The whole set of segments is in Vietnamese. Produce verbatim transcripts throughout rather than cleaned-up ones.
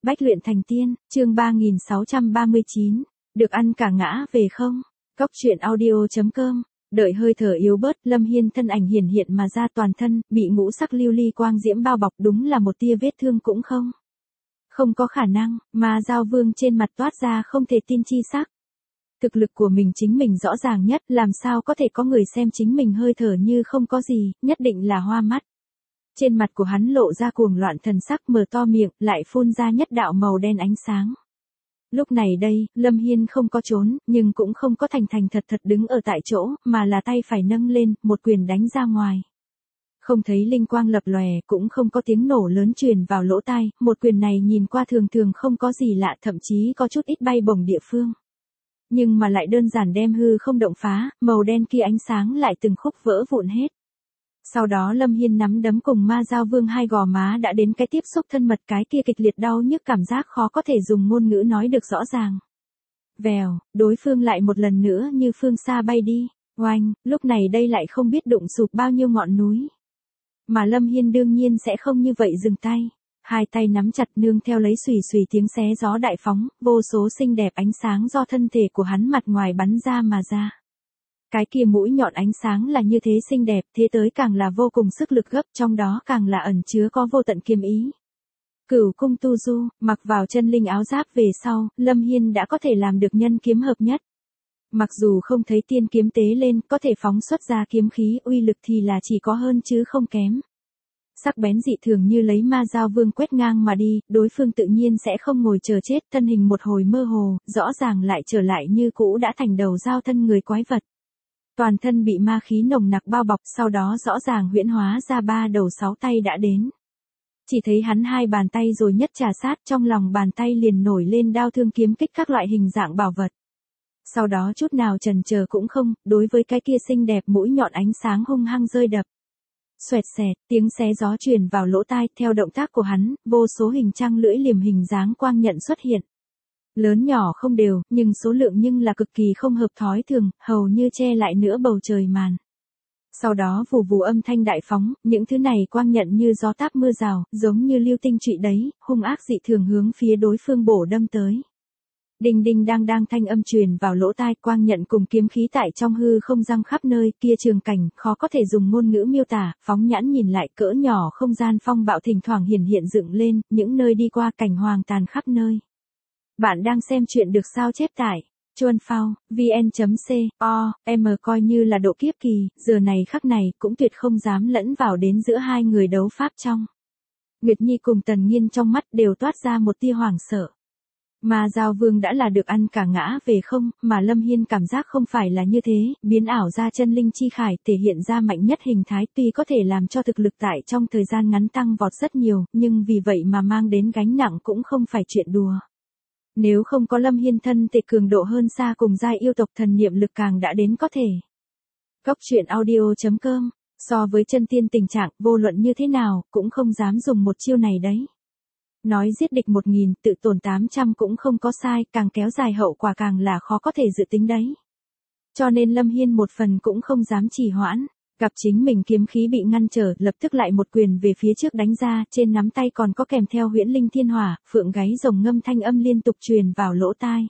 Bách luyện thành tiên, chương ba nghìn sáu trăm ba mươi chín, được ăn cả ngã về không? Cóc truyện audio chấm com. Đợi hơi thở yếu bớt, Lâm Hiên thân ảnh hiển hiện mà ra, toàn thân bị ngũ sắc lưu ly quang diễm bao bọc, đúng là một tia vết thương cũng không. Không có khả năng, mà Giao Vương trên mặt toát ra không thể tin chi sắc. Thực lực của mình chính mình rõ ràng nhất, làm sao có thể có người xem chính mình hơi thở như không có gì, nhất định là hoa mắt. Trên mặt của hắn lộ ra cuồng loạn thần sắc, mở to miệng, lại phun ra nhất đạo màu đen ánh sáng. Lúc này đây, Lâm Hiên không có trốn, nhưng cũng không có thành thành thật thật đứng ở tại chỗ, mà là tay phải nâng lên, một quyền đánh ra ngoài. Không thấy linh quang lập lòe, cũng không có tiếng nổ lớn truyền vào lỗ tai, một quyền này nhìn qua thường thường không có gì lạ, thậm chí có chút ít bay bổng địa phương. Nhưng mà lại đơn giản đem hư không động phá, màu đen kia ánh sáng lại từng khúc vỡ vụn hết. Sau đó Lâm Hiên nắm đấm cùng Ma Giao Vương hai gò má đã đến cái tiếp xúc thân mật, cái kia kịch liệt đau nhức cảm giác khó có thể dùng ngôn ngữ nói được rõ ràng. Vèo, đối phương lại một lần nữa như phương xa bay đi, oanh, lúc này đây lại không biết đụng sụp bao nhiêu ngọn núi. Mà Lâm Hiên đương nhiên sẽ không như vậy dừng tay, hai tay nắm chặt nương theo lấy xùy xùy tiếng xé gió đại phóng, vô số xinh đẹp ánh sáng do thân thể của hắn mặt ngoài bắn ra mà ra. Cái kia mũi nhọn ánh sáng là như thế xinh đẹp, thế tới càng là vô cùng sức lực gấp, trong đó càng là ẩn chứa có vô tận kiếm ý. Cửu cung tu du, mặc vào chân linh áo giáp về sau, Lâm Hiên đã có thể làm được nhân kiếm hợp nhất. Mặc dù không thấy tiên kiếm tế lên, có thể phóng xuất ra kiếm khí, uy lực thì là chỉ có hơn chứ không kém. Sắc bén dị thường như lấy Ma Giao Vương quét ngang mà đi, đối phương tự nhiên sẽ không ngồi chờ chết, thân hình một hồi mơ hồ, rõ ràng lại trở lại như cũ đã thành đầu dao thân người quái vật. Toàn thân bị ma khí nồng nặc bao bọc, sau đó rõ ràng huyễn hóa ra ba đầu sáu tay đã đến. Chỉ thấy hắn hai bàn tay rồi nhất trà sát, trong lòng bàn tay liền nổi lên đao thương kiếm kích các loại hình dạng bảo vật. Sau đó chút nào chần chờ cũng không, đối với cái kia xinh đẹp mũi nhọn ánh sáng hung hăng rơi đập. Xoẹt xẹt, tiếng xé gió truyền vào lỗ tai, theo động tác của hắn, vô số hình trăng lưỡi liềm hình dáng quang nhận xuất hiện. Lớn nhỏ không đều, nhưng số lượng nhưng là cực kỳ không hợp thói thường, hầu như che lại nửa bầu trời màn. Sau đó vù vù âm thanh đại phóng, những thứ này quang nhận như gió táp mưa rào, giống như lưu tinh trụy đấy, hung ác dị thường hướng phía đối phương bổ đâm tới. Đinh đinh đang đang thanh âm truyền vào lỗ tai, quang nhận cùng kiếm khí tại trong hư không răng khắp nơi, kia trường cảnh, khó có thể dùng ngôn ngữ miêu tả, phóng nhãn nhìn lại cỡ nhỏ không gian phong bạo thỉnh thoảng hiển hiện dựng lên, những nơi đi qua cảnh hoàng tàn khắp nơi. Bạn đang xem chuyện được sao chép tải, chuan phao, vn.co, m coi như là độ kiếp kỳ, giờ này khắc này cũng tuyệt không dám lẫn vào đến giữa hai người đấu pháp trong. Nguyệt Nhi cùng Tần Nhiên trong mắt đều toát ra một tia hoảng sợ. Mà Giao Vương đã là được ăn cả ngã về không, mà Lâm Hiên cảm giác không phải là như thế, biến ảo ra chân linh chi khải, thể hiện ra mạnh nhất hình thái, tuy có thể làm cho thực lực tại trong thời gian ngắn tăng vọt rất nhiều, nhưng vì vậy mà mang đến gánh nặng cũng không phải chuyện đùa. Nếu không có Lâm Hiên thân thể cường độ hơn xa cùng giai yêu tộc, thần niệm lực càng đã đến có thể. Cóc truyện audio chấm com, so với chân tiên tình trạng, vô luận như thế nào, cũng không dám dùng một chiêu này đấy. Nói giết địch một nghìn, tự tổn tám trăm cũng không có sai, càng kéo dài hậu quả càng là khó có thể dự tính đấy. Cho nên Lâm Hiên một phần cũng không dám trì hoãn. Gặp chính mình kiếm khí bị ngăn trở, lập tức lại một quyền về phía trước đánh ra, trên nắm tay còn có kèm theo huyễn linh thiên hỏa, phượng gáy rồng ngâm thanh âm liên tục truyền vào lỗ tai.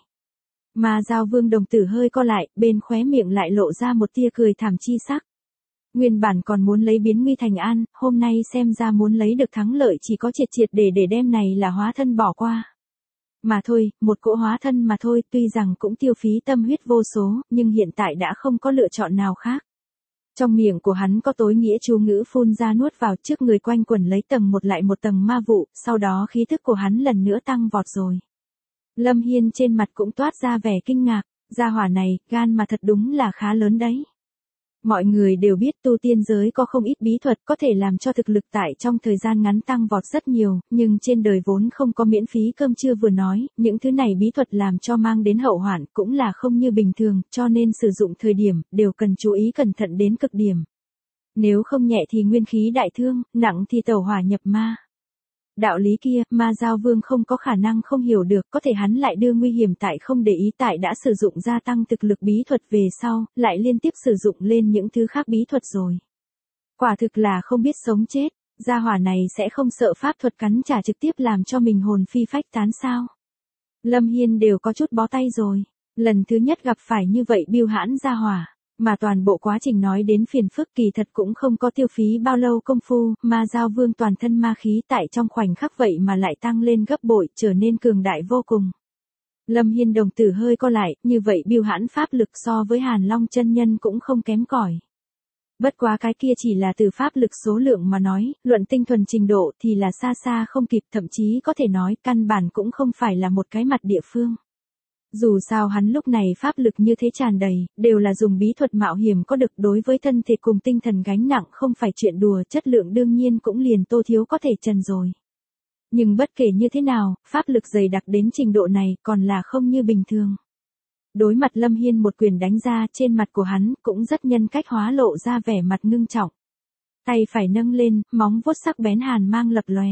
Mà Giao Vương đồng tử hơi co lại, bên khóe miệng lại lộ ra một tia cười thảm chi sắc. Nguyên bản còn muốn lấy biến nguy thành an, hôm nay xem ra muốn lấy được thắng lợi chỉ có triệt triệt để để đem này là hóa thân bỏ qua. Mà thôi, một cỗ hóa thân mà thôi, tuy rằng cũng tiêu phí tâm huyết vô số, nhưng hiện tại đã không có lựa chọn nào khác. Trong miệng của hắn có tối nghĩa chú ngữ phun ra nuốt vào, trước người quanh quẩn lấy tầng một lại một tầng ma vụ, sau đó khí thức của hắn lần nữa tăng vọt rồi. Lâm Hiên trên mặt cũng toát ra vẻ kinh ngạc, gia hỏa này, gan mà thật đúng là khá lớn đấy. Mọi người đều biết tu tiên giới có không ít bí thuật có thể làm cho thực lực tại trong thời gian ngắn tăng vọt rất nhiều, nhưng trên đời vốn không có miễn phí cơm trưa vừa nói, những thứ này bí thuật làm cho mang đến hậu hoạn cũng là không như bình thường, cho nên sử dụng thời điểm, đều cần chú ý cẩn thận đến cực điểm. Nếu không nhẹ thì nguyên khí đại thương, nặng thì tẩu hỏa nhập ma. Đạo lý kia, Ma Giao Vương không có khả năng không hiểu được, có thể hắn lại đưa nguy hiểm tại không để ý, tại đã sử dụng gia tăng thực lực bí thuật về sau, lại liên tiếp sử dụng lên những thứ khác bí thuật rồi. Quả thực là không biết sống chết, Gia hỏa này sẽ không sợ pháp thuật cắn trả trực tiếp làm cho mình hồn phi phách tán sao? Lâm Hiên đều có chút bó tay rồi. Lần thứ nhất gặp phải như vậy bưu hãn gia hỏa. Mà toàn bộ quá trình nói đến phiền phức kỳ thật cũng không có tiêu phí bao lâu công phu, ma giao vương toàn thân ma khí tại trong khoảnh khắc vậy mà lại tăng lên gấp bội, trở nên cường đại vô cùng. Lâm Hiên đồng tử hơi co lại, như vậy bưu hãn pháp lực so với Hàn Long chân nhân cũng không kém cỏi. Bất quá cái kia chỉ là từ pháp lực số lượng mà nói, luận tinh thuần trình độ thì là xa xa không kịp, thậm chí có thể nói căn bản cũng không phải là một cái mặt địa phương. Dù sao hắn lúc này pháp lực như thế tràn đầy, đều là dùng bí thuật mạo hiểm có được, đối với thân thể cùng tinh thần gánh nặng không phải chuyện đùa, chất lượng đương nhiên cũng liền Tô Thiếu có thể trần rồi. Nhưng bất kể như thế nào, pháp lực dày đặc đến trình độ này còn là không như bình thường. Đối mặt Lâm Hiên một quyền đánh ra, trên mặt của hắn cũng rất nhân cách hóa lộ ra vẻ mặt ngưng trọng. Tay phải nâng lên, móng vuốt sắc bén hàn mang lập lòe.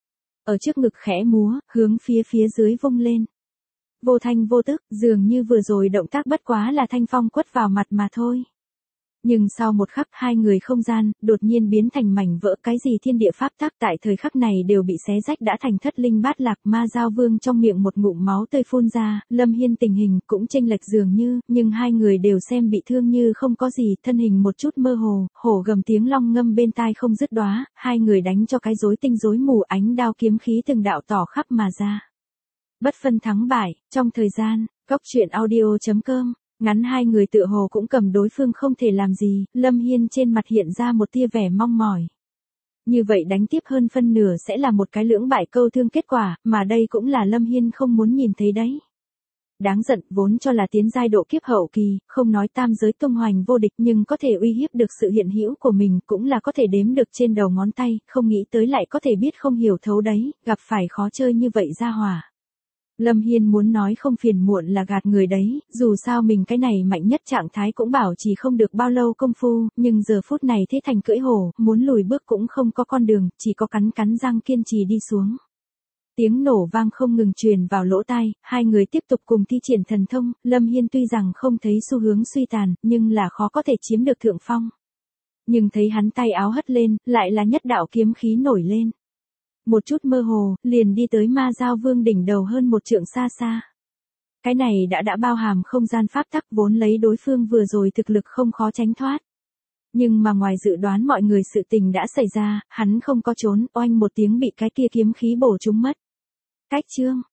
Ở trước ngực khẽ múa, hướng phía phía dưới vung lên. Vô thanh vô tức, dường như vừa rồi động tác bất quá là thanh phong quất vào mặt mà thôi. Nhưng sau một khắc hai người không gian, đột nhiên biến thành mảnh vỡ, cái gì thiên địa pháp tắc tại thời khắc này đều bị xé rách đã thành thất linh bát lạc. Ma giao vương trong miệng một ngụm máu tươi phun ra, Lâm Hiên tình hình cũng chênh lệch dường như, nhưng hai người đều xem bị thương như không có gì, thân hình một chút mơ hồ, hổ gầm tiếng long ngâm bên tai không dứt đóa, hai người đánh cho cái rối tinh rối mù, ánh đao kiếm khí từng đạo tỏ khắp mà ra. Bất phân thắng bại, trong thời gian, cóc truyện audio chấm com, ngắn hai người tựa hồ cũng cầm đối phương không thể làm gì, Lâm Hiên trên mặt hiện ra một tia vẻ mong mỏi. Như vậy đánh tiếp hơn phân nửa sẽ là một cái lưỡng bại câu thương kết quả, mà đây cũng là Lâm Hiên không muốn nhìn thấy đấy. Đáng giận, vốn cho là tiến giai độ kiếp hậu kỳ, không nói tam giới tung hoành vô địch nhưng có thể uy hiếp được sự hiện hữu của mình cũng là có thể đếm được trên đầu ngón tay, không nghĩ tới lại có thể biết không hiểu thấu đấy, gặp phải khó chơi như vậy ra hỏa. Lâm Hiên muốn nói không phiền muộn là gạt người đấy, dù sao mình cái này mạnh nhất trạng thái cũng bảo chỉ không được bao lâu công phu, nhưng giờ phút này thế thành cưỡi hổ, muốn lùi bước cũng không có con đường, chỉ có cắn cắn răng kiên trì đi xuống. Tiếng nổ vang không ngừng truyền vào lỗ tai, hai người tiếp tục cùng thi triển thần thông, Lâm Hiên tuy rằng không thấy xu hướng suy tàn, nhưng là khó có thể chiếm được thượng phong. Nhưng thấy hắn tay áo hất lên, lại là nhất đạo kiếm khí nổi lên. Một chút mơ hồ, liền đi tới ma giao vương đỉnh đầu hơn một trượng xa xa. Cái này đã đã bao hàm không gian pháp tắc, vốn lấy đối phương vừa rồi thực lực không khó tránh thoát. Nhưng mà ngoài dự đoán mọi người sự tình đã xảy ra, hắn không có trốn, oanh một tiếng bị cái kia kiếm khí bổ trúng mất. Cách chương,